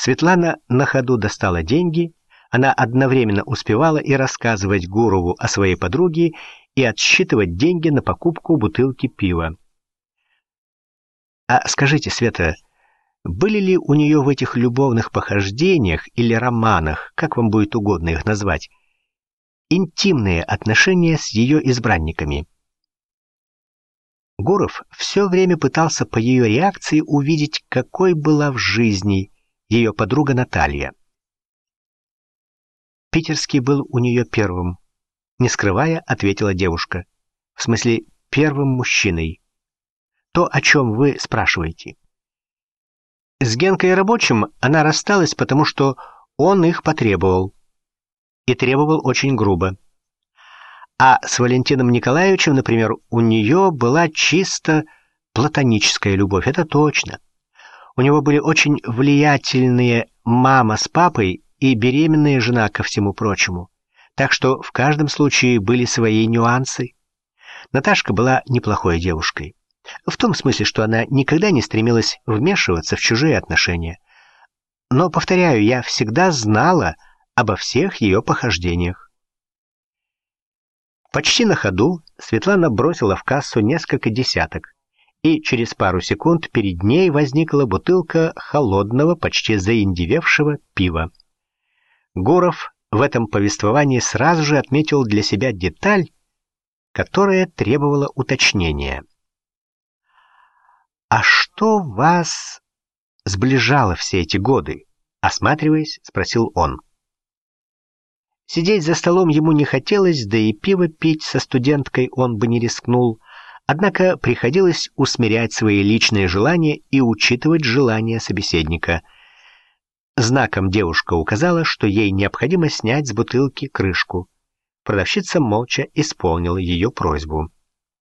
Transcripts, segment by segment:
Светлана на ходу достала деньги. Она одновременно успевала и рассказывать Гурову о своей подруге, и отсчитывать деньги на покупку бутылки пива. «А скажите, Света, были ли у нее в этих любовных похождениях или романах, как вам будет угодно их назвать, интимные отношения с ее избранниками?» Гуров все время пытался по ее реакции увидеть, какой была в жизни ее подруга Наталья. «Питерский был у нее первым», — не скрывая, ответила девушка. «В смысле, первым мужчиной. То, о чем вы спрашиваете. С Генкой рабочим она рассталась, потому что он их потребовал. И требовал очень грубо. А с Валентином Николаевичем, например, у нее была чисто платоническая любовь, это точно. У него были очень влиятельные мама с папой и беременная жена, ко всему прочему. Так что в каждом случае были свои нюансы. Наташка была неплохой девушкой. В том смысле, что она никогда не стремилась вмешиваться в чужие отношения. Но, повторяю, я всегда знала обо всех ее похождениях. Почти на ходу Светлана бросила в кассу несколько десяток, и через пару секунд перед ней возникла бутылка холодного, почти заиндевевшего пива. Гуров в этом повествовании сразу же отметил для себя деталь, которая требовала уточнения. «А что вас сближало все эти годы?» — осматриваясь, спросил он. Сидеть за столом ему не хотелось, да и пиво пить со студенткой он бы не рискнул, однако приходилось усмирять свои личные желания и учитывать желания собеседника. Знаком девушка указала, что ей необходимо снять с бутылки крышку. Продавщица молча исполнила ее просьбу.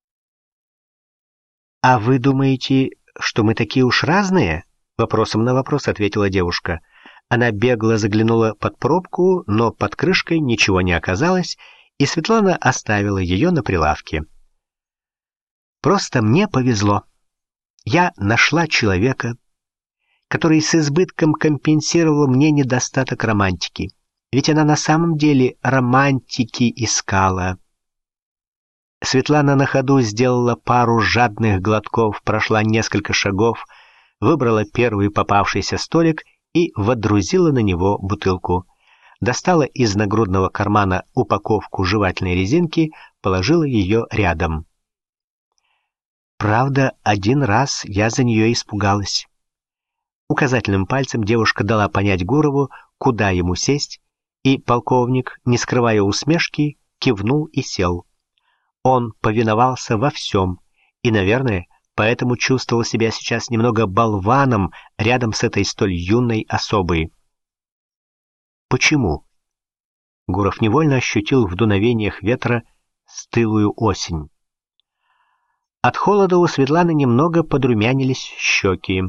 «А вы думаете, что мы такие уж разные?» — вопросом на вопрос ответила девушка. Она бегло заглянула под пробку, но под крышкой ничего не оказалось, и Светлана оставила ее на прилавке. «Просто мне повезло. Я нашла человека, который с избытком компенсировал мне недостаток романтики. Ведь она на самом деле романтики искала». Светлана на ходу сделала пару жадных глотков, прошла несколько шагов, выбрала первый попавшийся столик и водрузила на него бутылку. Достала из нагрудного кармана упаковку жевательной резинки, положила ее рядом. Правда, один раз я за нее испугалась. Указательным пальцем девушка дала понять Гурову, куда ему сесть, и полковник, не скрывая усмешки, кивнул и сел. Он повиновался во всем и, наверное, поэтому чувствовал себя сейчас немного болваном рядом с этой столь юной особой. Почему? Гуров невольно ощутил в дуновениях ветра стылую осень. От холода у Светланы немного подрумянились щеки.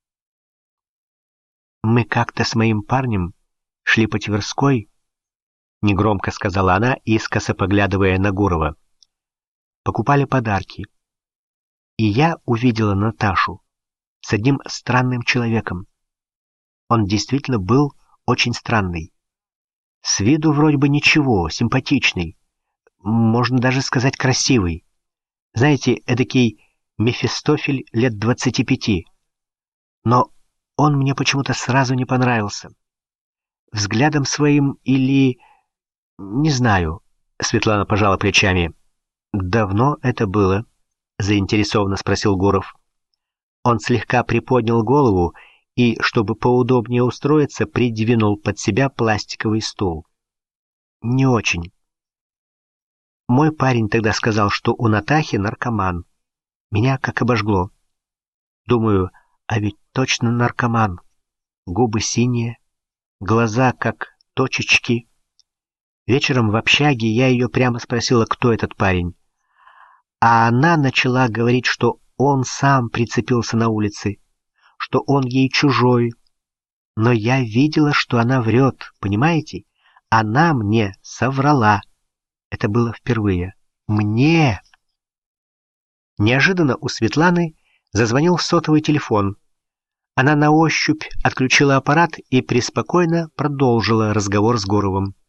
«Мы как-то с моим парнем шли по Тверской», — негромко сказала она, искоса поглядывая на Гурова. «Покупали подарки. И я увидела Наташу с одним странным человеком. Он действительно был очень странный. С виду вроде бы ничего, симпатичный, можно даже сказать красивый. Знаете, эдакий Мефистофель лет 25. Но он мне почему-то сразу не понравился. Взглядом своим или... Не знаю. Светлана пожала плечами. «Давно это было?» — заинтересованно спросил Гуров. Он слегка приподнял голову и, чтобы поудобнее устроиться, придвинул под себя пластиковый стул. «Не очень. Мой парень тогда сказал, что у Натахи наркоман. Меня как обожгло. Думаю, а ведь точно наркоман. Губы синие, глаза как точечки. Вечером в общаге я ее прямо спросила, кто этот парень. А она начала говорить, что он сам прицепился на улице, что он ей чужой. Но я видела, что она врет, понимаете? Она мне соврала. Это было впервые. Мне! Неожиданно у Светланы зазвонил сотовый телефон. Она на ощупь отключила аппарат и преспокойно продолжила разговор с Гуровым.